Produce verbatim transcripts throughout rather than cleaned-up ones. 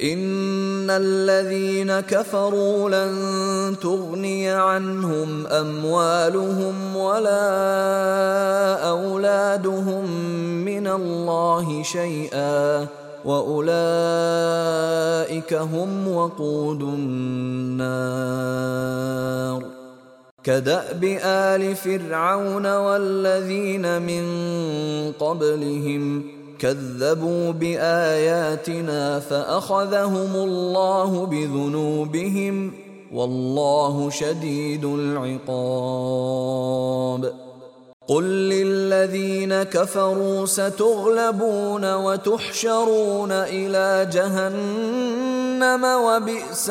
إن الذين كفروا لن تغني عنهم أموالهم ولا أولادهم من الله شيئا وأولئك هم وقود النار. كدأب آل فرعون والذين من قبلهم كذبوا بآياتنا فأخذهم الله بذنوبهم والله شديد العقاب. قل للذين كفروا ستغلبون وتحشرون إلى جهنم وبئس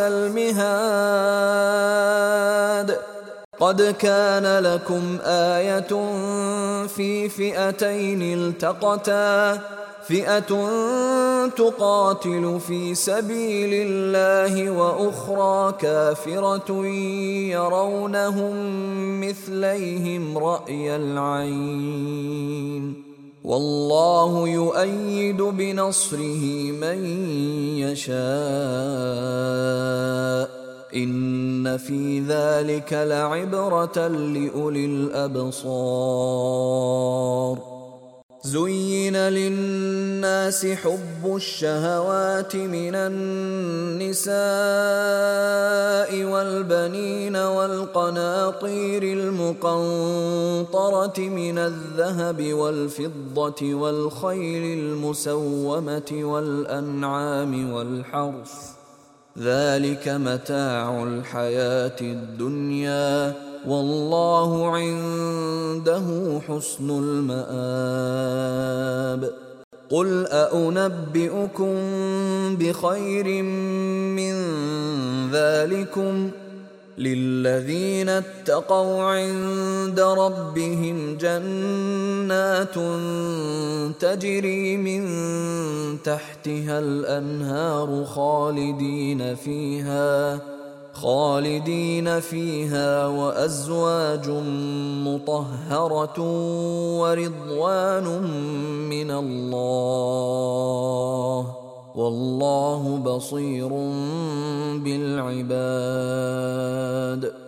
المهاد. قد كان لكم آية في فئتين التقتا فئة تقاتل في سبيل الله وأخرى كافرة يرونهم مثليهم رأي العين والله يؤيد بنصره من يشاء إن في ذلك لعبرة لأولي الأبصار. زين للناس حب الشهوات من النساء والبنين والقناطير المقنطرة من الذهب والفضة والخيل المسومة والأنعام والحرث ذلك متاع الحياة الدنيا والله عنده حسن المآب. قل أأنبئكم بخير من ذلكم للذين اتقوا عند ربهم جنات تجري من تحتها الأنهار خالدين فيها خالدين فيها وأزواج مطهرة ورضوان من الله والله بصير بالعباد.